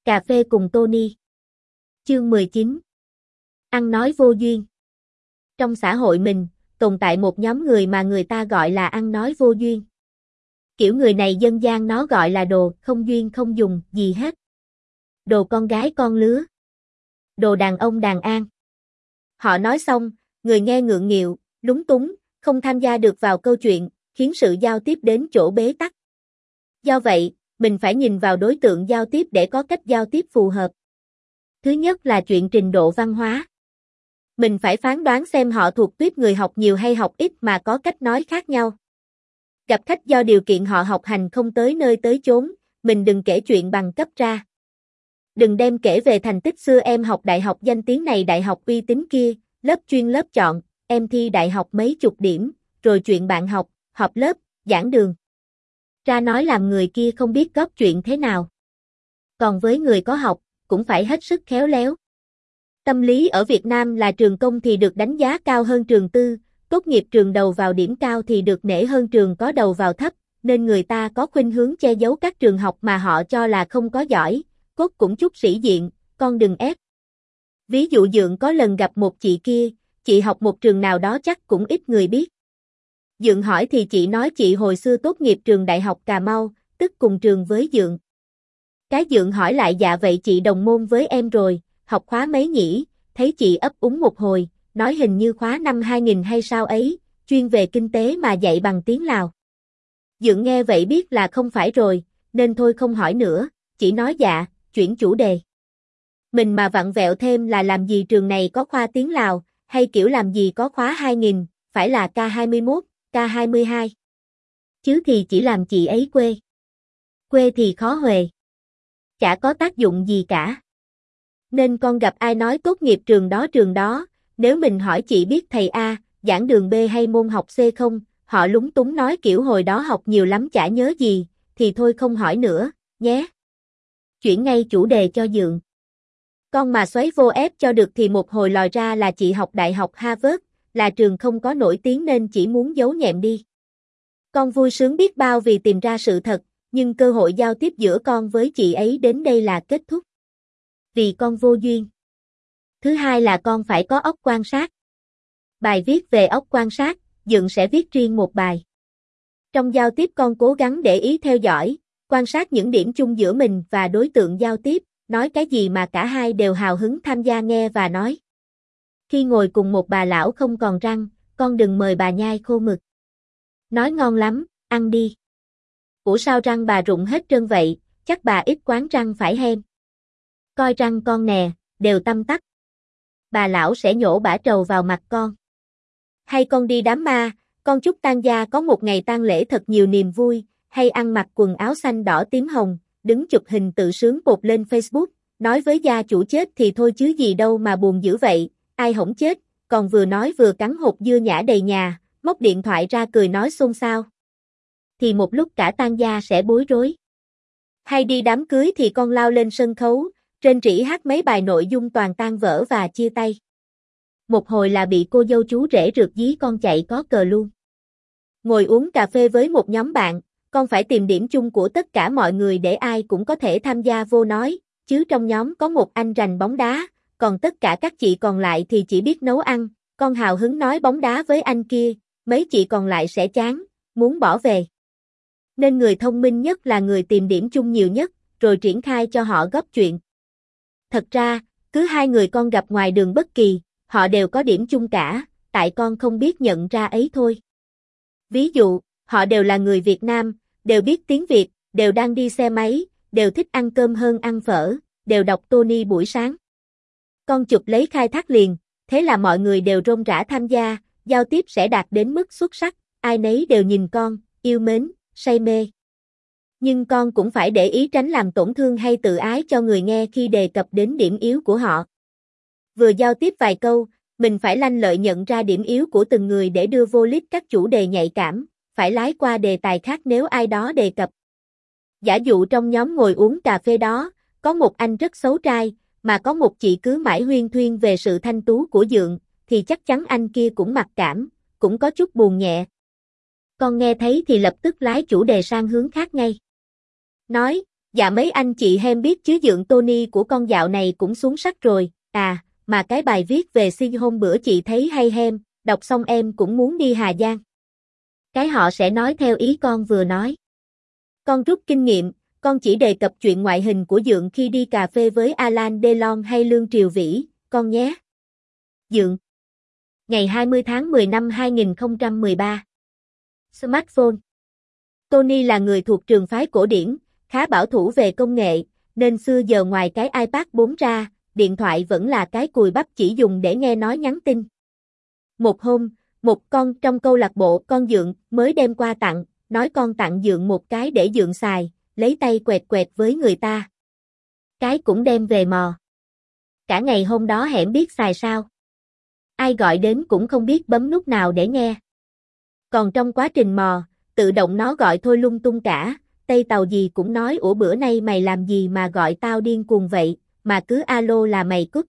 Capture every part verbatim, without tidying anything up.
Cà phê cùng Tony. Chương mười chín. Ăn nói vô duyên. Trong xã hội mình, tồn tại một nhóm người mà người ta gọi là ăn nói vô duyên. Kiểu người này dân gian nó gọi là đồ không duyên không dùng gì hết. Đồ con gái con lứa. Đồ đàn ông đàn an. Họ nói xong, người nghe ngượng nghịu, lúng túng, không tham gia được vào câu chuyện, khiến sự giao tiếp đến chỗ bế tắc. Do vậy, mình phải nhìn vào đối tượng giao tiếp để có cách giao tiếp phù hợp. Thứ nhất là chuyện trình độ văn hóa. Mình phải phán đoán xem họ thuộc tuýp người học nhiều hay học ít mà có cách nói khác nhau. Gặp khách do điều kiện họ học hành không tới nơi tới chốn, mình đừng kể chuyện bằng cấp ra. Đừng đem kể về thành tích xưa em học đại học danh tiếng này đại học uy tín kia, lớp chuyên lớp chọn, em thi đại học mấy chục điểm, rồi chuyện bạn học, họp lớp, giảng đường. Ra nói làm người kia không biết góp chuyện thế nào. Còn với người có học, cũng phải hết sức khéo léo. Tâm lý ở Việt Nam là trường công thì được đánh giá cao hơn trường tư, tốt nghiệp trường đầu vào điểm cao thì được nể hơn trường có đầu vào thấp, nên người ta có khuynh hướng che giấu các trường học mà họ cho là không có giỏi, cốt cũng chút sĩ diện, con đừng ép. Ví dụ Dượng có lần gặp một chị kia, chị học một trường nào đó chắc cũng ít người biết. Dượng hỏi thì chị nói chị hồi xưa tốt nghiệp trường Đại học Cà Mau, tức cùng trường với Dượng. Cái Dượng hỏi lại dạ vậy chị đồng môn với em rồi, học khóa mấy nhỉ, thấy chị ấp úng một hồi, nói hình như khóa năm hai nghìn hay sao ấy, chuyên về kinh tế mà dạy bằng tiếng Lào. Dượng nghe vậy biết là không phải rồi, nên thôi không hỏi nữa, chỉ nói dạ, chuyển chủ đề. Mình mà vặn vẹo thêm là làm gì trường này có khoa tiếng Lào, hay kiểu làm gì có khóa hai nghìn, phải là K hai mươi mốt, K hai mươi hai. Chứ thì chỉ làm chị ấy quê. Quê thì khó huề. Chả có tác dụng gì cả. Nên con gặp ai nói tốt nghiệp trường đó trường đó, nếu mình hỏi chị biết thầy A, giảng đường B hay môn học C không, họ lúng túng nói kiểu hồi đó học nhiều lắm chả nhớ gì, thì thôi không hỏi nữa, nhé. Chuyển ngay chủ đề cho Dượng. Con mà xoáy vô ép cho được thì một hồi lòi ra là chị học đại học Harvard, là trường không có nổi tiếng nên chỉ muốn giấu nhẹm đi. Con vui sướng biết bao vì tìm ra sự thật, nhưng cơ hội giao tiếp giữa con với chị ấy đến đây là kết thúc. Vì con vô duyên. Thứ hai là con phải có óc quan sát. Bài viết về óc quan sát, Dượng sẽ viết riêng một bài. Trong giao tiếp con cố gắng để ý theo dõi, quan sát những điểm chung giữa mình và đối tượng giao tiếp, nói cái gì mà cả hai đều hào hứng tham gia nghe và nói. Khi ngồi cùng một bà lão không còn răng, con đừng mời bà nhai khô mực. Nói ngon lắm, ăn đi. Ủa sao răng bà rụng hết trơn vậy, chắc bà ít quán răng phải hem. Coi răng con nè, đều tăm tắp. Bà lão sẽ nhổ bã trầu vào mặt con. Hay con đi đám ma, con chúc tang gia có một ngày tang lễ thật nhiều niềm vui, hay ăn mặc quần áo xanh đỏ tím hồng, đứng chụp hình tự sướng bột lên Facebook, nói với gia chủ chết thì thôi chứ gì đâu mà buồn dữ vậy, ai hổng chết, còn vừa nói vừa cắn hột dưa nhả đầy nhà, móc điện thoại ra cười nói xôn xao. Thì một lúc cả tang gia sẽ bối rối. Hay đi đám cưới thì con lao lên sân khấu, rên rỉ hát mấy bài nội dung toàn tan vỡ và chia tay. Một hồi là bị cô dâu chú rể rượt dí con chạy có cờ luôn. Ngồi uống cà phê với một nhóm bạn, con phải tìm điểm chung của tất cả mọi người để ai cũng có thể tham gia vô nói, chứ trong nhóm có một anh rành bóng đá, còn tất cả các chị còn lại thì chỉ biết nấu ăn, con hào hứng nói bóng đá với anh kia, mấy chị còn lại sẽ chán, muốn bỏ về. Nên người thông minh nhất là người tìm điểm chung nhiều nhất, rồi triển khai cho họ góp chuyện. Thật ra, cứ hai người con gặp ngoài đường bất kỳ, họ đều có điểm chung cả, tại con không biết nhận ra ấy thôi. Ví dụ, họ đều là người Việt Nam, đều biết tiếng Việt, đều đang đi xe máy, đều thích ăn cơm hơn ăn phở, đều đọc Tony buổi sáng. Con chụp lấy khai thác liền, thế là mọi người đều rôm rả tham gia, giao tiếp sẽ đạt đến mức xuất sắc, ai nấy đều nhìn con, yêu mến, say mê. Nhưng con cũng phải để ý tránh làm tổn thương hay tự ái cho người nghe khi đề cập đến điểm yếu của họ. Vừa giao tiếp vài câu, mình phải lanh lợi nhận ra điểm yếu của từng người để đưa vô list các chủ đề nhạy cảm, phải lái qua đề tài khác nếu ai đó đề cập. Giả dụ trong nhóm ngồi uống cà phê đó, có một anh rất xấu trai, mà có một chị cứ mãi huyên thuyên về sự thanh tú của Dượng, thì chắc chắn anh kia cũng mặc cảm, cũng có chút buồn nhẹ. Con nghe thấy thì lập tức lái chủ đề sang hướng khác ngay. Nói, Dạ mấy anh chị hem biết chứ dượng Tony của con dạo này cũng xuống sắc rồi, à, mà cái bài viết về sinh hôm bữa chị thấy hay hem, đọc xong em cũng muốn đi Hà Giang. Cái họ sẽ nói theo ý con vừa nói. Con rút kinh nghiệm, con chỉ đề cập chuyện ngoại hình của dượng khi đi cà phê với Alan Delon hay Lương Triều Vĩ, con nhé. Dượng. Ngày hai mươi tháng mười năm hai nghìn không trăm mười ba. Smartphone. Tony là người thuộc trường phái cổ điển, khá bảo thủ về công nghệ, nên xưa giờ ngoài cái iPad bốn ra, điện thoại vẫn là cái cùi bắp chỉ dùng để nghe nói nhắn tin. Một hôm, một con trong câu lạc bộ con dượng mới đem qua tặng, nói con tặng dượng một cái để dượng xài, lấy tay quẹt quẹt với người ta. Cái cũng đem về mò. Cả ngày hôm đó hẻm biết xài sao. Ai gọi đến cũng không biết bấm nút nào để nghe. Còn trong quá trình mò, tự động nó gọi thôi lung tung cả, Tây Tàu gì cũng nói ủa bữa nay mày làm gì mà gọi tao điên cuồng vậy, mà cứ alo là mày cút.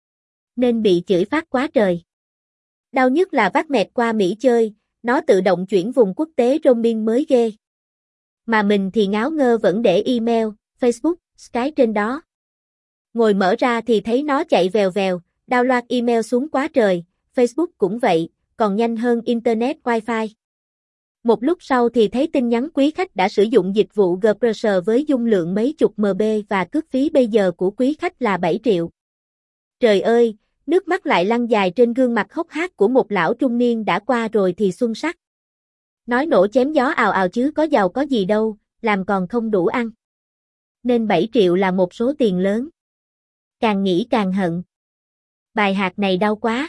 Nên bị chửi phát quá trời. Đau nhất là vác mẹt qua Mỹ chơi, nó tự động chuyển vùng quốc tế roaming mới ghê. Mà mình thì ngáo ngơ vẫn để email, Facebook, Skype trên đó. Ngồi mở ra thì thấy nó chạy vèo vèo, download email xuống quá trời, Facebook cũng vậy, còn nhanh hơn Internet Wi-Fi. Một lúc sau thì thấy tin nhắn quý khách đã sử dụng dịch vụ Gbrusher với dung lượng mấy chục M B và cước phí bây giờ của quý khách là bảy triệu. Trời ơi, nước mắt lại lăn dài trên gương mặt hốc hác của một lão trung niên đã qua rồi thì xuân sắc. Nói nổ chém gió ào ào chứ có giàu có gì đâu, làm còn không đủ ăn. Nên bảy triệu là một số tiền lớn. Càng nghĩ càng hận. Bài hạt này đau quá.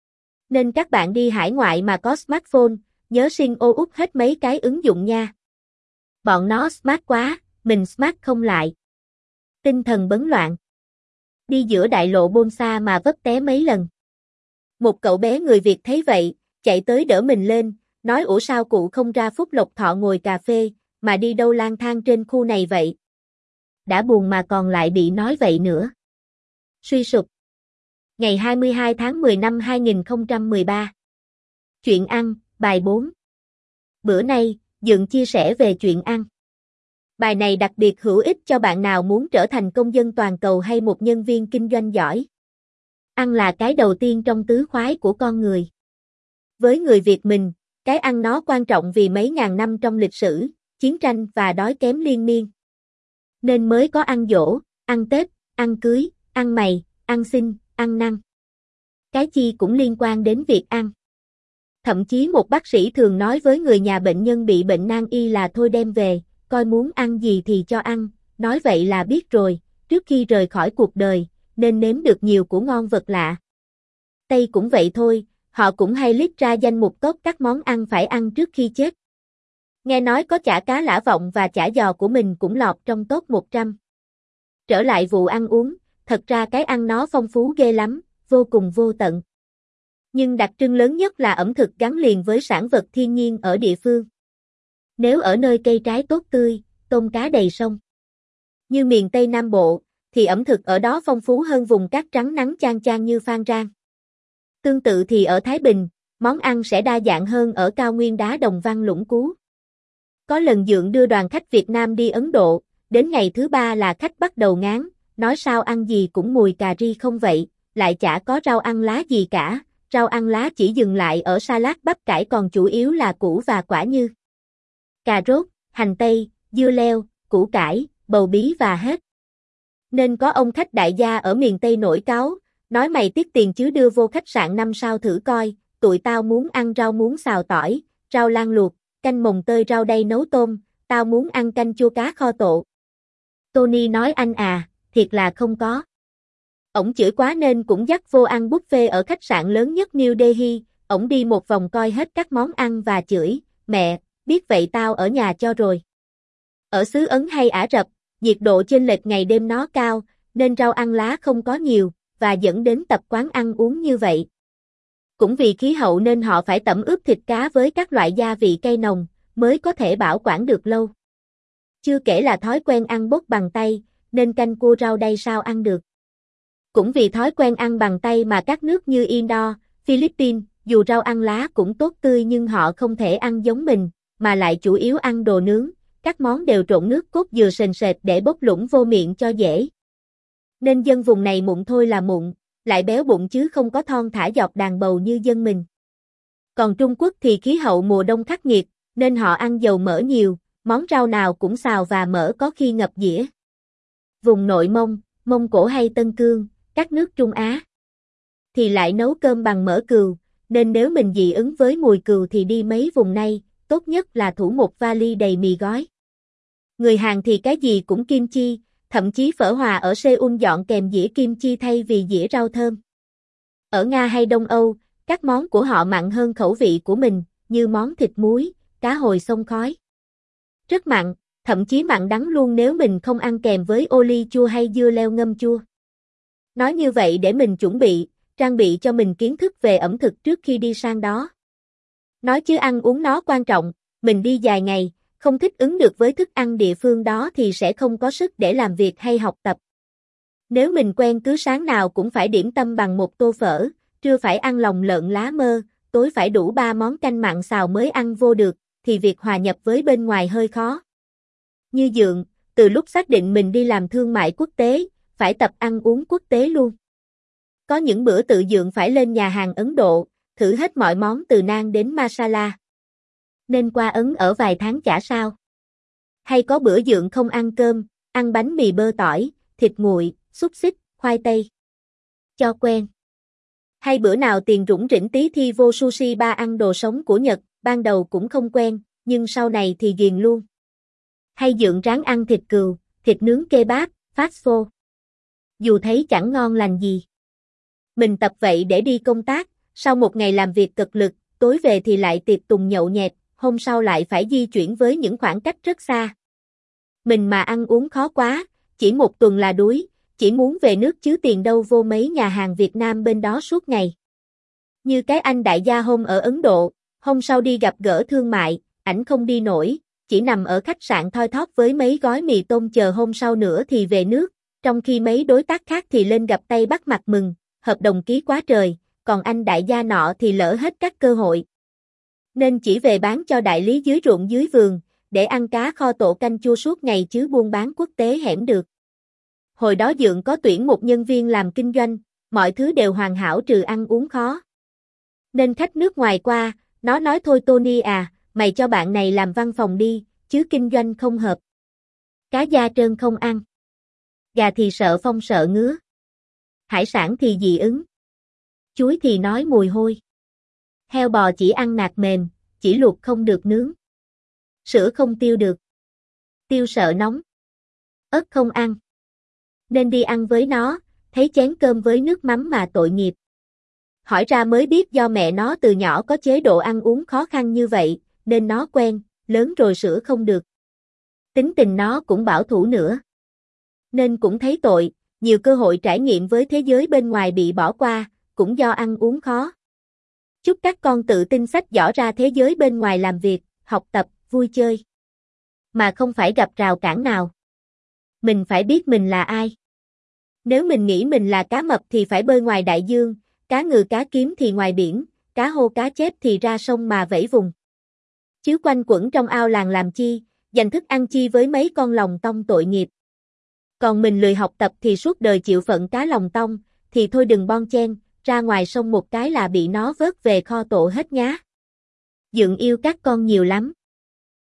Nên các bạn đi hải ngoại mà có smartphone, nhớ xin ô út hết mấy cái ứng dụng nha. Bọn nó smart quá, mình smart không lại. Tinh thần bấn loạn. Đi giữa đại lộ Bonsa mà vấp té mấy lần. Một cậu bé người Việt thấy vậy, chạy tới đỡ mình lên, nói ủa sao cụ không ra Phúc Lộc Thọ ngồi cà phê, mà đi đâu lang thang trên khu này vậy. Đã buồn mà còn lại bị nói vậy nữa. Suy sụp. Ngày hai mươi hai tháng mười năm hai nghìn không trăm mười ba. Chuyện ăn, bài bốn. Bữa nay, dượng chia sẻ về chuyện ăn. Bài này đặc biệt hữu ích cho bạn nào muốn trở thành công dân toàn cầu hay một nhân viên kinh doanh giỏi. Ăn là cái đầu tiên trong tứ khoái của con người. Với người Việt mình, cái ăn nó quan trọng vì mấy ngàn năm trong lịch sử, chiến tranh và đói kém liên miên. Nên mới có ăn giỗ, ăn Tết, ăn cưới, ăn mày, ăn xin, ăn năn. Cái chi cũng liên quan đến việc ăn. Thậm chí một bác sĩ thường nói với người nhà bệnh nhân bị bệnh nan y là thôi đem về, coi muốn ăn gì thì cho ăn, nói vậy là biết rồi, trước khi rời khỏi cuộc đời, nên nếm được nhiều của ngon vật lạ. Tây cũng vậy thôi, họ cũng hay liệt ra danh mục tốt các món ăn phải ăn trước khi chết. Nghe nói có chả cá lã vọng và chả giò của mình cũng lọt trong top một trăm. Trở lại vụ ăn uống, thật ra cái ăn nó phong phú ghê lắm, vô cùng vô tận. Nhưng đặc trưng lớn nhất là ẩm thực gắn liền với sản vật thiên nhiên ở địa phương. Nếu ở nơi cây trái tốt tươi, tôm cá đầy sông. Như miền Tây Nam Bộ, thì ẩm thực ở đó phong phú hơn vùng cát trắng nắng chang chang như Phan Rang. Tương tự thì ở Thái Bình, món ăn sẽ đa dạng hơn ở cao nguyên đá Đồng Văn Lũng Cú. Có lần dượng đưa đoàn khách Việt Nam đi Ấn Độ, đến ngày thứ ba là khách bắt đầu ngán, nói sao ăn gì cũng mùi cà ri không vậy, lại chả có rau ăn lá gì cả, rau ăn lá chỉ dừng lại ở salad bắp cải còn chủ yếu là củ và quả như cà rốt, hành tây, dưa leo, củ cải, bầu bí và hết. Nên có ông khách đại gia ở miền Tây nổi cáu, nói mày tiếc tiền chứ đưa vô khách sạn năm sao thử coi, tụi tao muốn ăn rau muống xào tỏi, rau lan luộc, canh mồng tơi rau đay nấu tôm, tao muốn ăn canh chua cá kho tộ. Tony nói anh à, thiệt là không có. Ổng chửi quá nên cũng dắt vô ăn buffet ở khách sạn lớn nhất New Delhi, ổng đi một vòng coi hết các món ăn và chửi, mẹ, biết vậy tao ở nhà cho rồi. Ở xứ Ấn hay Ả Rập, nhiệt độ chênh lệch ngày đêm nó cao, nên rau ăn lá không có nhiều, và dẫn đến tập quán ăn uống như vậy. Cũng vì khí hậu nên họ phải tẩm ướp thịt cá với các loại gia vị cay nồng, mới có thể bảo quản được lâu. Chưa kể là thói quen ăn bốc bằng tay, nên canh cua rau đay sao ăn được. Cũng vì thói quen ăn bằng tay mà các nước như Indo, Philippines, dù rau ăn lá cũng tốt tươi nhưng họ không thể ăn giống mình, mà lại chủ yếu ăn đồ nướng, các món đều trộn nước cốt dừa sền sệt để bốc lũng vô miệng cho dễ. Nên dân vùng này mụn thôi là mụn, lại béo bụng chứ không có thon thả dọc đàn bầu như dân mình. Còn Trung Quốc thì khí hậu mùa đông khắc nghiệt, nên họ ăn dầu mỡ nhiều, món rau nào cũng xào và mỡ có khi ngập dĩa. Vùng Nội Mông, Mông Cổ hay Tân Cương, các nước Trung Á thì lại nấu cơm bằng mỡ cừu, nên nếu mình dị ứng với mùi cừu thì đi mấy vùng này, tốt nhất là thủ một vali đầy mì gói. Người Hàn thì cái gì cũng kim chi, thậm chí phở Hòa ở Seoul dọn kèm dĩa kim chi thay vì dĩa rau thơm. Ở Nga hay Đông Âu, các món của họ mặn hơn khẩu vị của mình, như món thịt muối, cá hồi xông khói. Rất mặn, thậm chí mặn đắng luôn nếu mình không ăn kèm với ô liu chua hay dưa leo ngâm chua. Nói như vậy để mình chuẩn bị, trang bị cho mình kiến thức về ẩm thực trước khi đi sang đó. Nói chứ ăn uống nó quan trọng, mình đi dài ngày, không thích ứng được với thức ăn địa phương đó thì sẽ không có sức để làm việc hay học tập. Nếu mình quen cứ sáng nào cũng phải điểm tâm bằng một tô phở, trưa phải ăn lòng lợn lá mơ, tối phải đủ ba món canh mặn xào mới ăn vô được, thì việc hòa nhập với bên ngoài hơi khó. Như Dượng, từ lúc xác định mình đi làm thương mại quốc tế, phải tập ăn uống quốc tế luôn. Có những bữa tự Dượng phải lên nhà hàng Ấn Độ, thử hết mọi món từ naan đến masala. Nên qua Ấn ở vài tháng chả sao. Hay có bữa Dượng không ăn cơm, ăn bánh mì bơ tỏi, thịt nguội, xúc xích, khoai tây. Cho quen. Hay bữa nào tiền rủng rỉnh tí thi vô sushi bar ăn đồ sống của Nhật, ban đầu cũng không quen, nhưng sau này thì ghiền luôn. Hay Dượng ráng ăn thịt cừu, thịt nướng kebab, fast food. Dù thấy chẳng ngon lành gì. Mình tập vậy để đi công tác, sau một ngày làm việc cực lực, tối về thì lại tiệc tùng nhậu nhẹt, hôm sau lại phải di chuyển với những khoảng cách rất xa. Mình mà ăn uống khó quá, chỉ một tuần là đuối, chỉ muốn về nước chứ tiền đâu vô mấy nhà hàng Việt Nam bên đó suốt ngày. Như cái anh đại gia hôm ở Ấn Độ, hôm sau đi gặp gỡ thương mại, ảnh không đi nổi, chỉ nằm ở khách sạn thoi thóp với mấy gói mì tôm chờ hôm sau nữa thì về nước, trong khi mấy đối tác khác thì lên gặp tay bắt mặt mừng, hợp đồng ký quá trời, còn anh đại gia nọ thì lỡ hết các cơ hội. Nên chỉ về bán cho đại lý dưới ruộng dưới vườn, để ăn cá kho tộ canh chua suốt ngày chứ buôn bán quốc tế hẻm được. Hồi đó Dượng có tuyển một nhân viên làm kinh doanh, mọi thứ đều hoàn hảo trừ ăn uống khó. Nên khách nước ngoài qua, nó nói thôi Tony à, mày cho bạn này làm văn phòng đi, chứ kinh doanh không hợp. Cá da trơn không ăn. Gà thì sợ phong sợ ngứa. Hải sản thì dị ứng. Chuối thì nói mùi hôi. Heo bò chỉ ăn nạc mềm, chỉ luộc không được nướng. Sữa không tiêu được. Tiêu sợ nóng. Ớt không ăn. Nên đi ăn với nó, thấy chén cơm với nước mắm mà tội nghiệp. Hỏi ra mới biết do mẹ nó từ nhỏ có chế độ ăn uống khó khăn như vậy, nên nó quen, lớn rồi sữa không được. Tính tình nó cũng bảo thủ nữa. Nên cũng thấy tội, nhiều cơ hội trải nghiệm với thế giới bên ngoài bị bỏ qua, cũng do ăn uống khó. Chúc các con tự tin xách giỏ ra thế giới bên ngoài làm việc, học tập, vui chơi. Mà không phải gặp rào cản nào. Mình phải biết mình là ai. Nếu mình nghĩ mình là cá mập thì phải bơi ngoài đại dương, cá ngừ cá kiếm thì ngoài biển, cá hô cá chép thì ra sông mà vẫy vùng. Chứ quanh quẩn trong ao làng làm chi, dành thức ăn chi với mấy con lòng tong tội nghiệp. Còn mình lười học tập thì suốt đời chịu phận cá lòng tong, thì thôi đừng bon chen, ra ngoài sông một cái là bị nó vớt về kho tộ hết nhá. Dượng yêu các con nhiều lắm.